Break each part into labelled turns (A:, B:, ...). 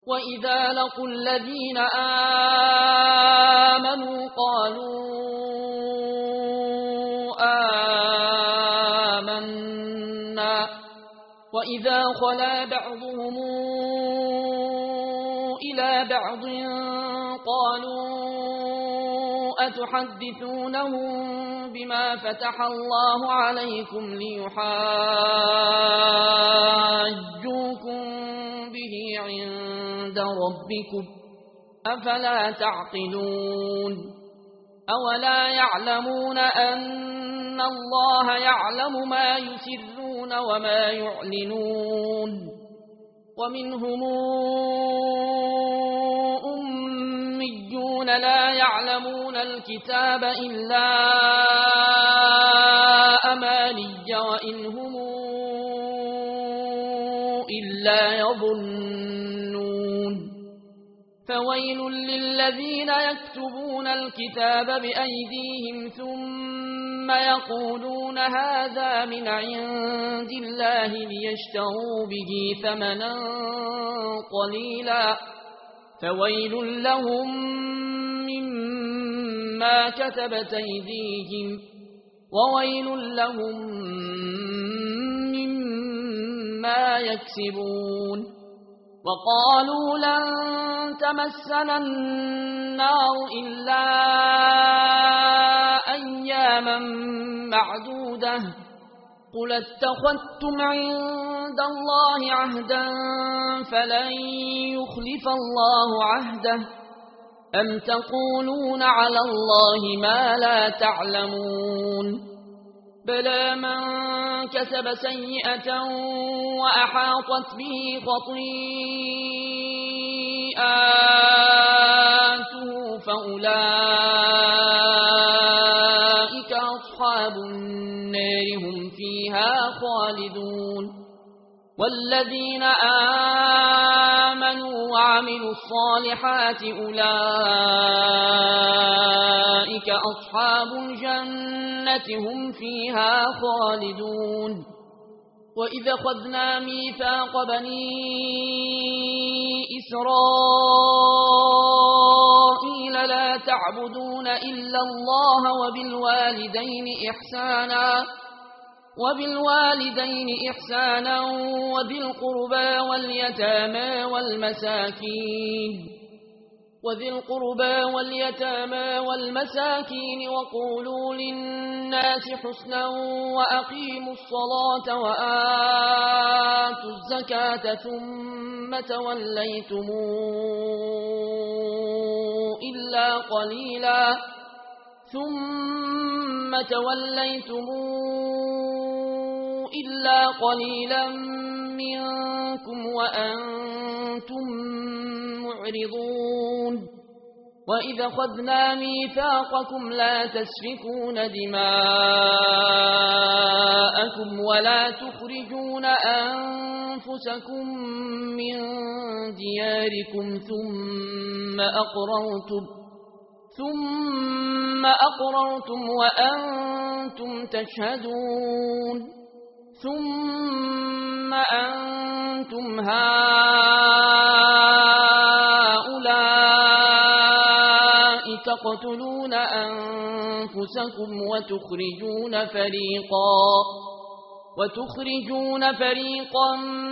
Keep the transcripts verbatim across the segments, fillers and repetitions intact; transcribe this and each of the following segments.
A: وإذا لقوا الذين آمنوا قالوا آمنا وإذا خلا بعضهم إلى بعض قالوا أتحدثونهم بما فتح الله عليكم ليحاجوكم به عند ربكم أفلا تعقلون أولا يعلمون أن الله يعلم ما يسرون وما يعلنون ومنهم أميون لا يعلمون الكتاب إلا أماني وإن هم إلا يظنون فويل للذين يكتبون الكتاب بأيديهم ثم يقولون هذا من عند الله ليشتروا به ثمنا قليلا فويل لهم مما كتبت أيديهم وويل لهم مما يكسبون وقالوا لن تمسنا النار إلا أياما معدودة قل اتخذتم عند الله عهدا فلن يخلف الله عهده أم تقولون على الله ما لا تعلمون بلى من كسب سيئة وأحاطت به خطيئاته فأولئك أصحاب النار هم فيها خالدون والذين آمنوا وعملوا الصالحات أولئك أصحاب الجنة هم فيها خالدون وإذا خذنا ميثاق بني إسرائيل لا تعبدون إلا الله وبالوالدين إحسانا وبالوالدين إحسانا وذي القربى واليتامى والمساكين وذي القربى واليتامى والمساكين وقولوا للناس حسنا وأقيموا الصلاة وآتوا الزكاة ثم توليتم إلا قليلا ثم توليتم إلا قليلا منكم وأنتم معرضون وإذا خذنا ميثاقكم لا تسفكون دماءكم ولا تخرجون أنفسكم من دياركم ثم أقررتم ثم أقررتم وأنتم تشهدون ثم أنتم هؤلاء تقتلون أنفسكم وتخرجون فريقا وتخرجون فريقا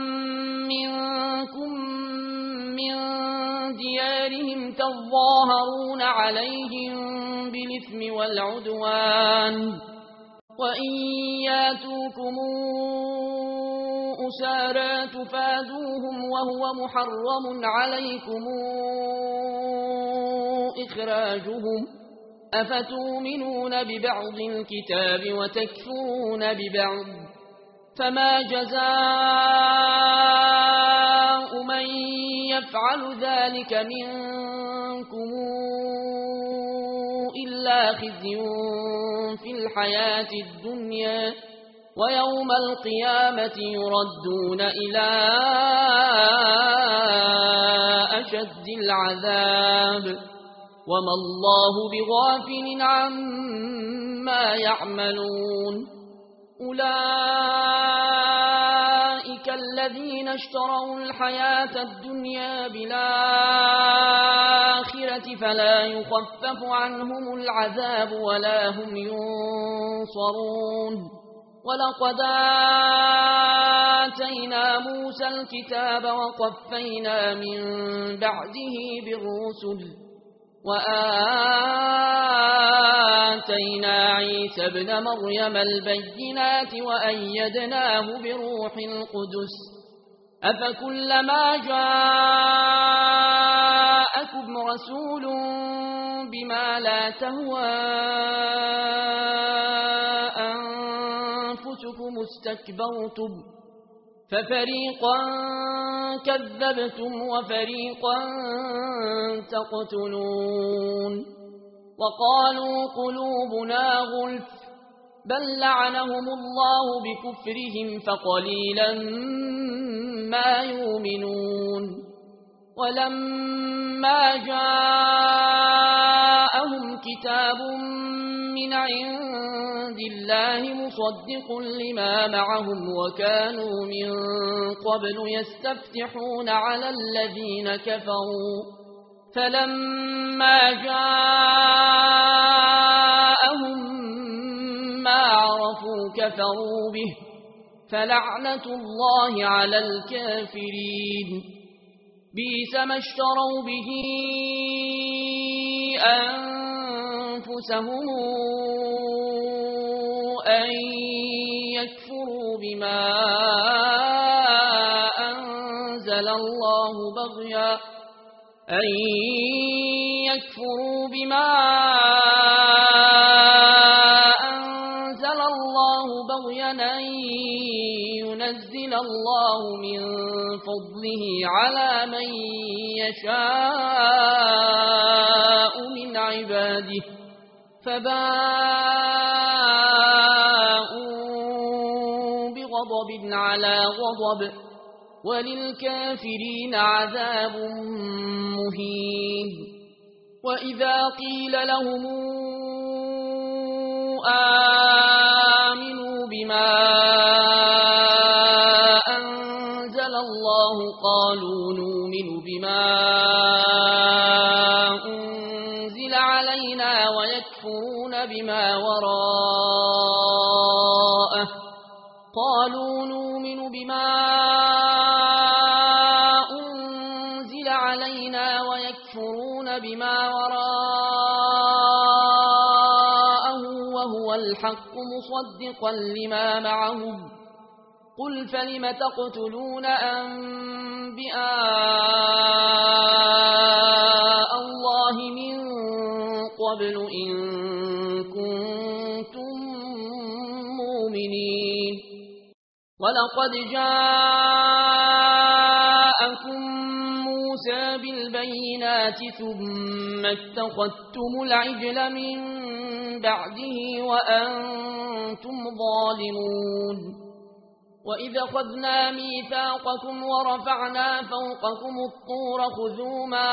A: منكم من ديارهم تظاهرون عليهم بالإثم والعدوان وإن ياتوكم أسارى تفادوهم وهو محرم عليكم إخراجهم أفتؤمنون ببعض الكتاب وتكفرون ببعض فما جزاء من يفعل ذلك منكم إلا خزي في الحياة الدنيا ويوم القيامة يردون إلى أشد العذاب وما الله بغافل عما يعملون أولئك الذين الذين اشتروا الحياة الدنيا بالآخرة فلا يخفف عنهم العذاب ولا هم ينصرون ولقد آتينا موسى الكتاب وقفينا من بعده بالرسل وآتينا عيسى ابن مريم البينات وأيدناه بروح القدس أفكلما جاءكم رسول بما لا تهوى أنفسكم استكبرتم ففريقا كذبتم وفريقا تقتلون وقالوا قلوبنا غلف بل لعنهم الله بكفرهم فقليلا ما يؤمنون ولما جاءهم كتاب من عند الله مصدق لما معهم وكانوا من قبل يستفتحون على الذين كفروا فلما جاءهم ما عرفوا كفروا به فلعنة الله على الكافرين بئس ما اشتروا به أنفسهم أن يكفروا بما أنزل الله بغيا أن يكفروا بما أنزل الله بغيا أن ينزل الله من فضله على من يشاء من عباده فباءوا بغضب على غضب وللكافرين عذاب مهين وإذا قيل لهم آمنوا بما أنزل الله قالوا نؤمن بما أنزل علينا ويكفرون بما وراءه قالوا نؤمن بما أنزل علينا ويكفرون بما وراءه وهو الحق مصدقا لما معهم قل فلم تقتلون أنبياء الله من قبل إن كنتم مؤمنين ولقد جاءكم موسى بالبينات ثم اتخذتم العجل من بعده وأنتم ظالمون وإذ أخذنا ميثاقكم ورفعنا فوقكم الطور خذوا ما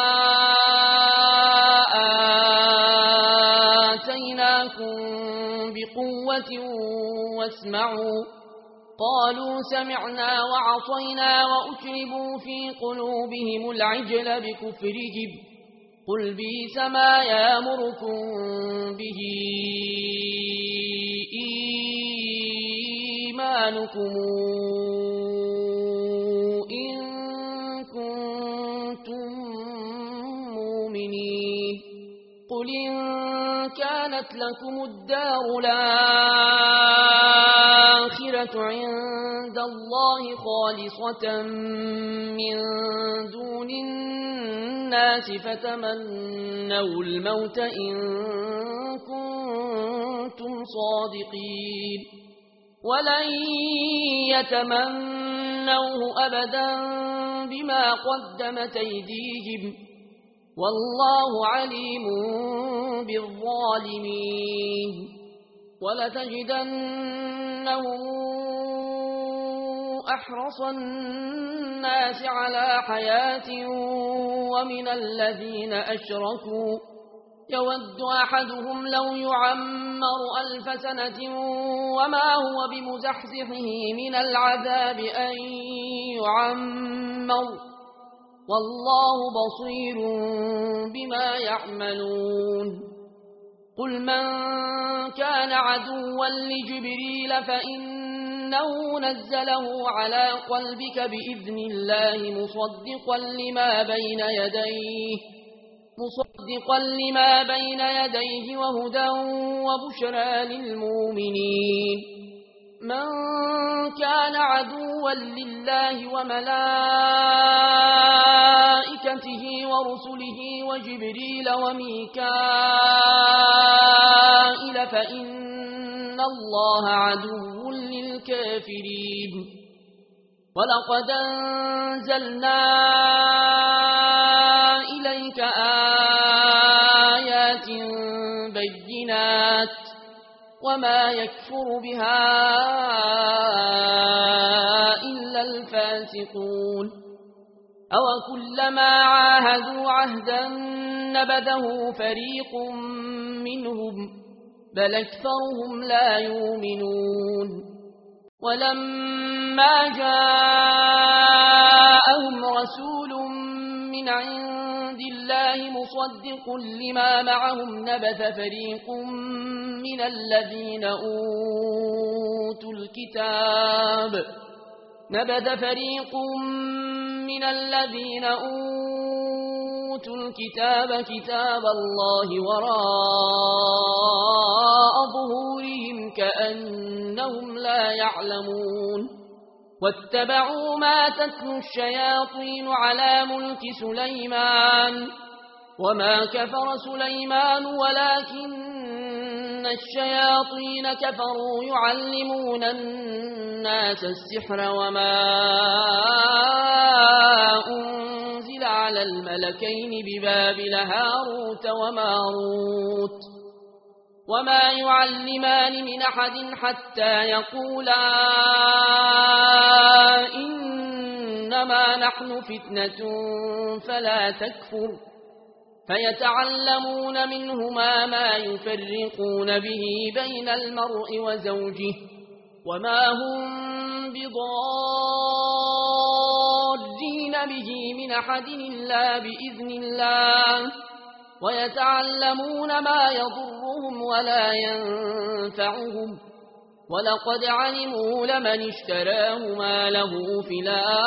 A: آتيناكم بقوة واسمعوا قالوا سمعنا وعصينا وأشربوا في قلوبهم العجل بكفرهم قل بئس ما يأمركم به إيمانكم إن كنتم مؤمنين قل إن كانت لكم الدار الآخرة عند الله خالصة من دون الناس فتمنوا الموت إن كنتم صادقين ولن يتمنوه أبدا بما قدمت أيديهم والله عليم بالظالمين ولتجدنهم أحرص الناس على حياة ومن الذين أشركوا يود أحدهم لو يعمر ألف سنة وما هو بمزحزحه من العذاب أن يعمر والله بصير بما يعملون قل من كان عدوا لجبريل فإنه نزله على قلبك بإذن الله مصدقا لما بين يديه مصدقا لما بين يديه وهدى وبشرى للمؤمنين من كان عدوا لله وملائكته ورسله وجبريل وميكائيل فإن الله عدو للكافرين ولقد أنزلنا إليك آيات بينات وما يكفر بها إلا الفاسقون أو كلما عاهدوا عهدا نبذه فريق منهم بل أكثرهم لا يؤمنون ولما جاءهم رسول من عند الله مصدق لما معهم نبذ فريق من الذين أوتوا الكتاب نبذ فريق من الذين أوتوا الكتاب كتاب الله وراء ظهورهم كأنهم لا يعلمون واتبعوا ما تتلو الشياطين على ملك سليمان وما كفر سليمان ولكن الشياطين كفروا يعلمون الناس السحر وما أنزل على الملكين ببابل هاروت وماروت وما يعلمان من أحد حتى يقولا إنما نحن فتنة فلا تكفر فيتعلمون منهما ما يفرقون به بين المرء وزوجه وما هم بضارين به من أحد إلا بإذن الله ويتعلمون ما يضرهم ولا ينفعهم ولقد علموا لمن اشتراه ما له في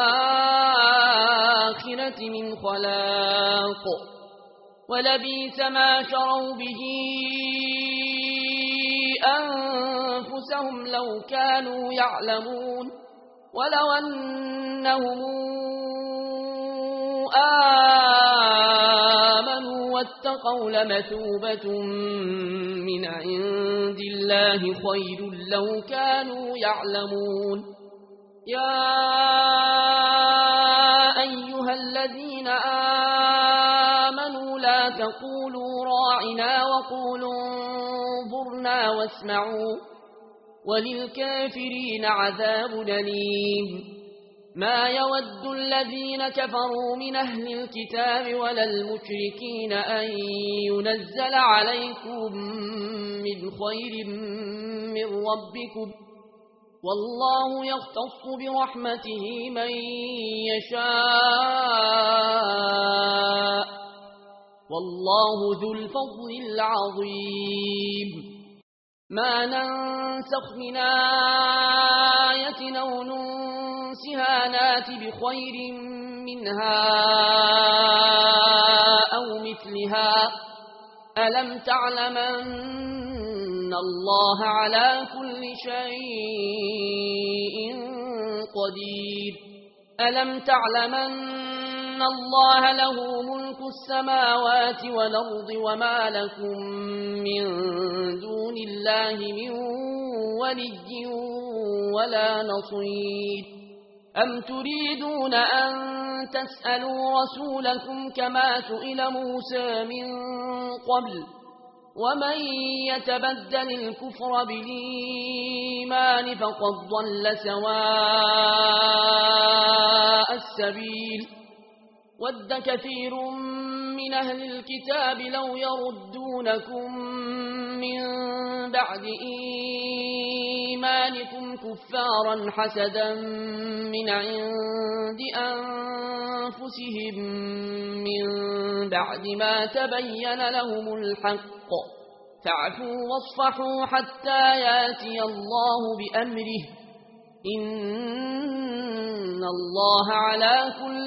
A: الآخرة من خلاق ولبئس ما شروا به أنفسهم لو كانوا يعلمون ولو أنهم آمنوا واتقوا لمثوبة من عند الله خير لو كانوا يعلمون يا أيها الذين آمنوا لا تقولوا راعنا وقولوا انظرنا واسمعوا وللكافرين عذاب أليم ما يود الذين كفروا من أهل الكتاب ولا المشركين أن ينزل عليكم من خير من ربكم والله يختص برحمته من يشاء والله ذو الفضل العظيم ما ننسخ من آية أو ننسها نات بخير منها أو مثلها ألم تعلم أن الله على كل شيء قدير ألم تعلم أن الله له ملك السماوات والأرض وما لكم من دون الله من ولي ولا نصير أم تريدون أن تسألوا رسولكم كما سئل موسى من قبل ومن يتبدل الكفر بالإيمان فقد ضل سواء السبيل ود كثير من أهل الكتاب لو يردونكم من بعد إيمانكم كفارا حسدا من عند أنفسهم من بعد ما تبين لهم الحق فاعفوا واصفحوا حتى ياتي الله بأمره إن الله على كل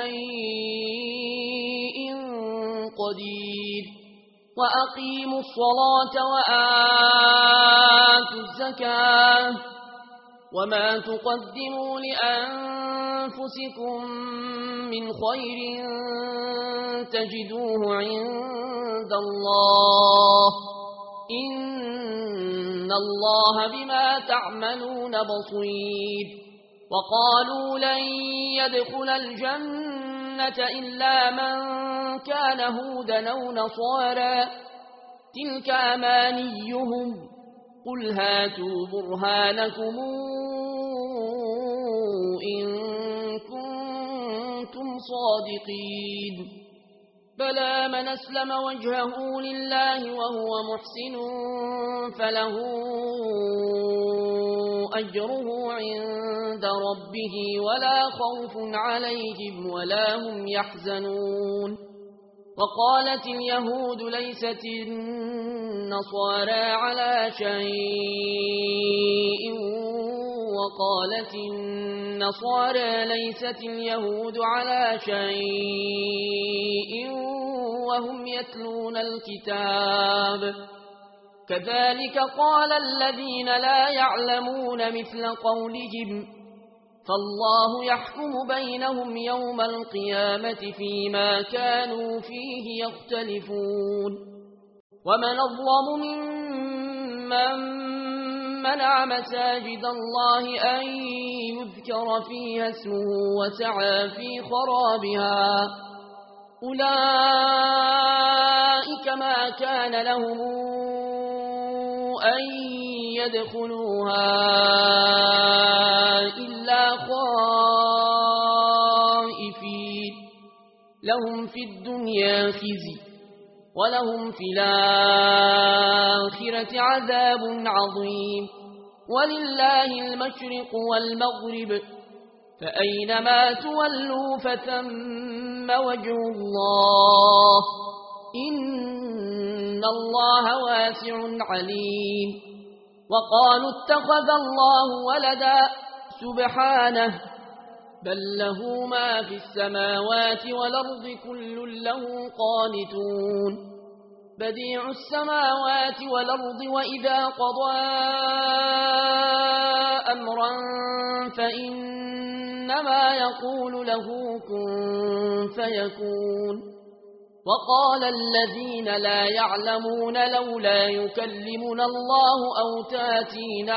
A: شيء قدير وأقيموا الصلاة وآتوا الزكاة وما تقدموا لأنفسكم من خير تجدوه عند الله إن الله بما تعملون بصير وقالوا لن يدخل الجنة إلا من كان هودا أو نصارى تلك أمانيهم قل هاتوا برهانكم إن كنتم صادقين بلى من أسلم وجهه لله وهو محسن فله أجره عند ربه ولا خوف عليهم ولا هم يحزنون وقالت اليهود ليست النصارى على شيء وقالت النصارى ليست اليهود على شيء وهم يتلون الكتاب كذلك قال الذين لا يعلمون مثل قولهم فالله يحكم بينهم يوم القيامة فيما كانوا فيه يختلفون ومن أظلم ممن منع مساجد الله أن يذكر فيها اسمه وسعى في خرابها أولئك ما كان لهم أن يدخلوها إلا خائفين لهم في الدنيا خزي ولهم في الآخرة عذاب عظيم ولله المشرق والمغرب فأينما تولوا فثم وجه الله إن الله واسع عليم وقالوا اتخذ الله ولدا سبحانه بل له ما في السماوات والأرض كل له قانتون بديع السماوات والأرض وإذا قضى أمرا فإنما يقول له كن فيكون وقال الذين لا يعلمون لولا يكلمنا الله أو تاتينا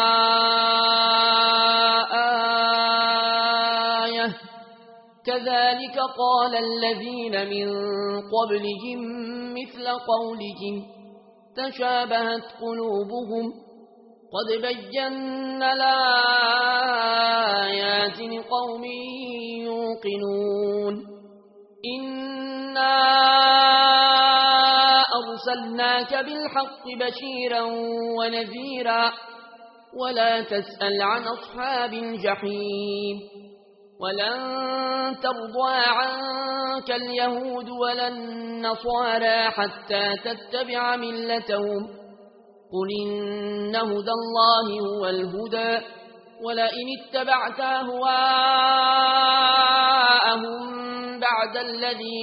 A: آية كذلك قال الذين من قبلهم مثل قولهم تشابهت قلوبهم قد بينا الآيات لقوم يوقنون إنا أرسلناك بالحق بشيرا ونذيرا ولا تسأل عن أصحاب الجحيم ولن ترضى عنك اليهود ولا النصارى حتى تتبع ملتهم قل إن هدى الله هو الهدى ولئن اتبعت أهواءهم بعد الذي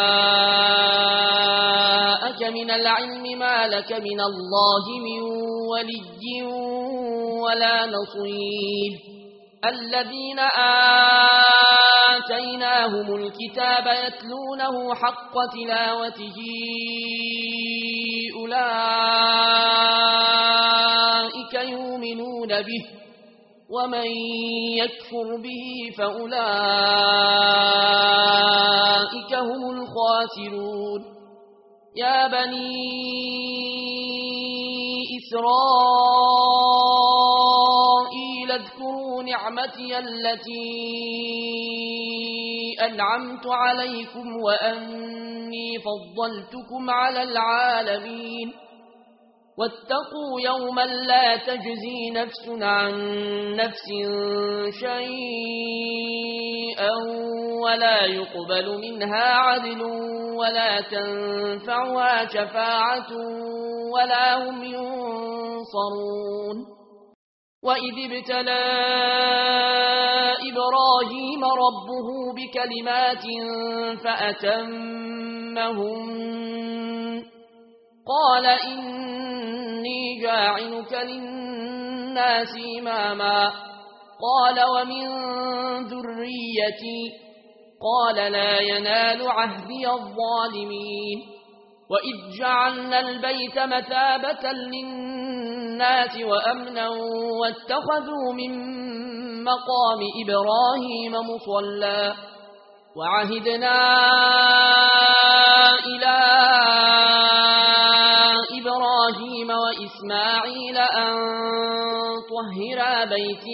A: جاءك من العلم ما لك من الله من ولي ولا نصير الذين آتيناهم الكتاب يتلونه حق تلاوته أولئك يؤمنون به ومن يكفر به فأولئك هم الخاسرون يا بني إسرائيل اذكروا نعمتي التي أنعمت عليكم وأني فضلتكم على العالمين واتقوا يوما لا تجزي نفس عن نفس شيئا ولا يقبل منها عدل ولا تنفعها شفاعة ولا هم ينصرون وإذ ابتلى إبراهيم ربه بكلمات فأتمهن قال إني جاعلك للناس إماما قال ومن ذريتي قال لا ينال عهدي الظالمين وإذ جعلنا البيت مثابة للناس وأمنا واتخذوا من مقام إبراهيم مصلى وعهدنا إلى إبراهيم وإسماعيل أن طهرا بيتي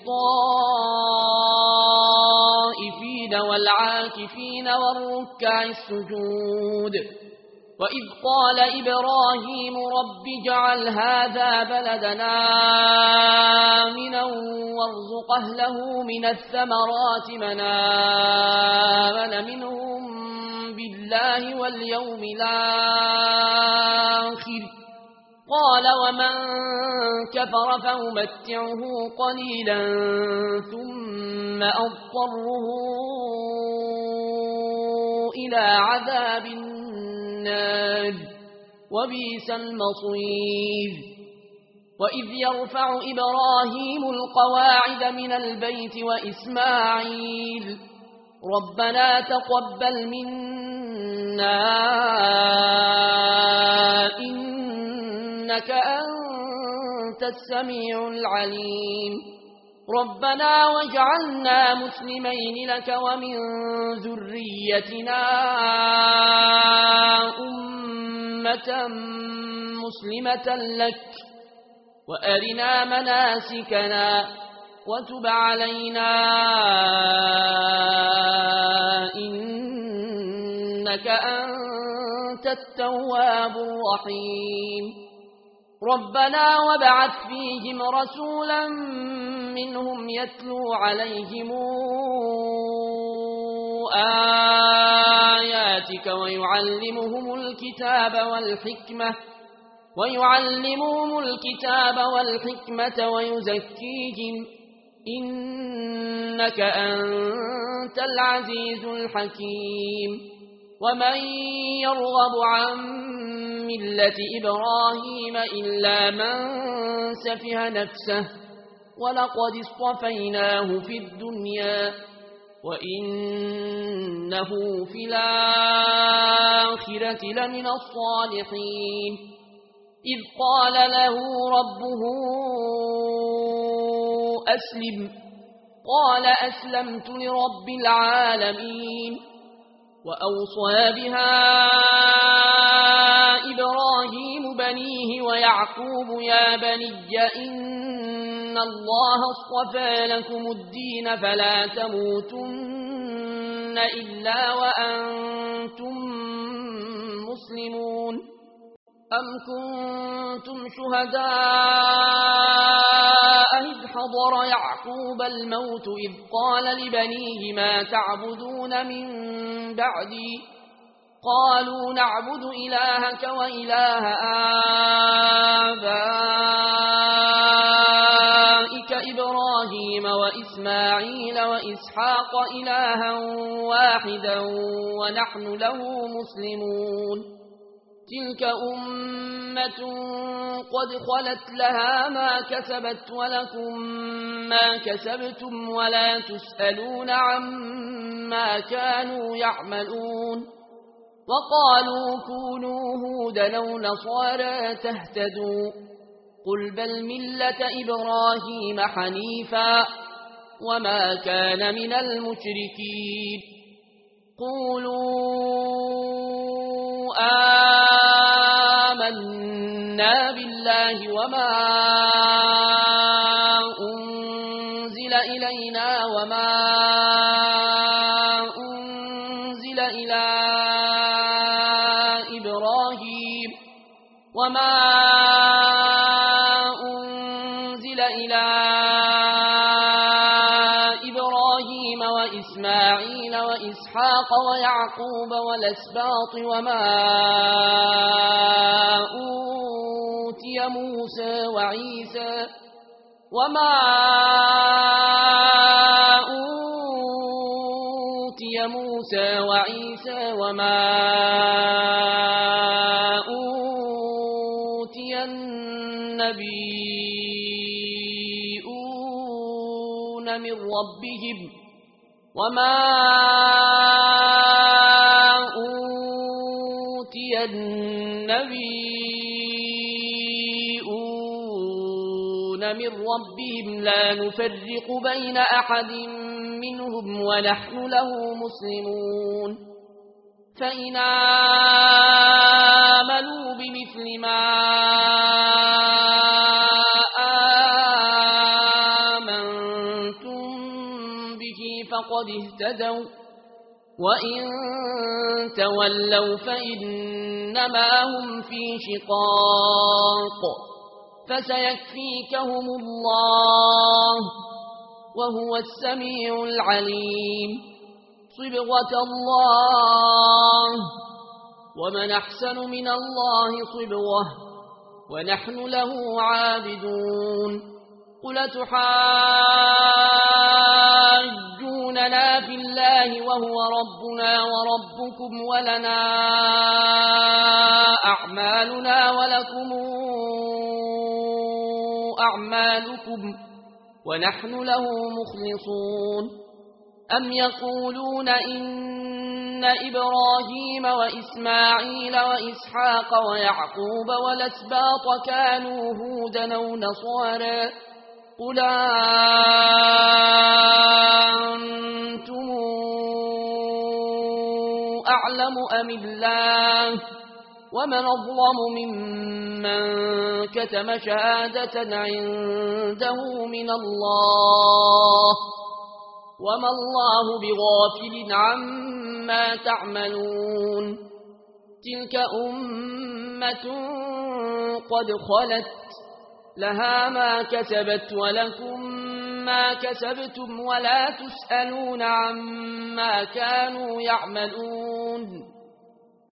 A: للطائفين والعاكفين والركع السجود وإذ قال إبراهيم رب اجعل هذا بلدنا آمنا وارزق أهله من الثمرات من آمن منهم بالله واليوم الآخر قال ومن كفر فأمتعه قليلا ثم أضطره إلى عذاب النار وبئس المصير وإذ يرفع إبراهيم القواعد من البيت وإسماعيل ربنا تقبل منا إنك أنت السميع العليم ربنا واجعلنا مسلمين لك ومن ذريتنا أمة مسلمة لك وأرنا مناسكنا وتب علينا إنك أنت التواب الرحيم ربنا وابعث فيهم رسولا منهم يتلو عليهم آياتك ويعلمهم الكتاب والحكمة ويعلمهم الكتاب والحكمة ويزكيهم إنك أنت العزيز الحكيم ومن يرغب عن ملة إبراهيم إلا من سفه نفسه ولقد اصطفيناه في الدنيا وإنه في الآخرة لمن الصالحين إذ قال له ربه أسلم قال أسلمت لرب العالمين وأوصى بها إبراهيم بنيه ويعقوب يا بني إن الله اصطفى لكم الدين فلا تموتن إلا وأنتم مسلمون أم كنتم شهداء إذ حضر يعقوب الموت إذ قال لبنيه ما تعبدون من بعدي قالوا نعبد إلهك وإله آبائك إبراهيم وإسماعيل وإسحاق إلها واحدا ونحن له مسلمون تلك أمة قد خلت لها ما كسبت ولكم ما كسبتم ولا تسألون عما كانوا يعملون وقالوا كونوا هودا أو نصارى تهتدوا قل بل ملة إبراهيم حنيفا وما كان من المشركين قولوا آمنا بالله وما أنزل إلينا وما أنزل إبراهيم وما أنزل إلى إبراهيم وإسماعيل وإسحاق ويعقوب والأسباط وما أوتي موسى وعيسى وما أوتي موسى وعيسى وما أوتي النبيون من ربهم وما أوتي النبيون من ربهم لا نفرق بين أحد منهم ونحن له مسلمون فإن آمنوا بمثل ما آمنتم به فقد اهتدوا وإن تولوا فإنما هم في شقاق فسيكفيكهم الله وهو السميع العليم صبغة الله ومن أحسن من الله صبغة ونحن له عابدون قل تحاجوننا في الله وهو ربنا وربكم ولنا أعمالنا ولكم أعمالكم ونحن له مخلصون أم يقولون إن إبراهيم وإسماعيل وإسحاق ويعقوب والأسباط كانوا هودا أو نصارى قل أنتم أعلم أم الله ومن أظلم ممن كتم شهادة عنده من الله وما الله بغافل عما تعملون تلك أمة قد خلت لها ما كسبت ولكم ما كسبتم ولا تسألون عما كانوا يعملون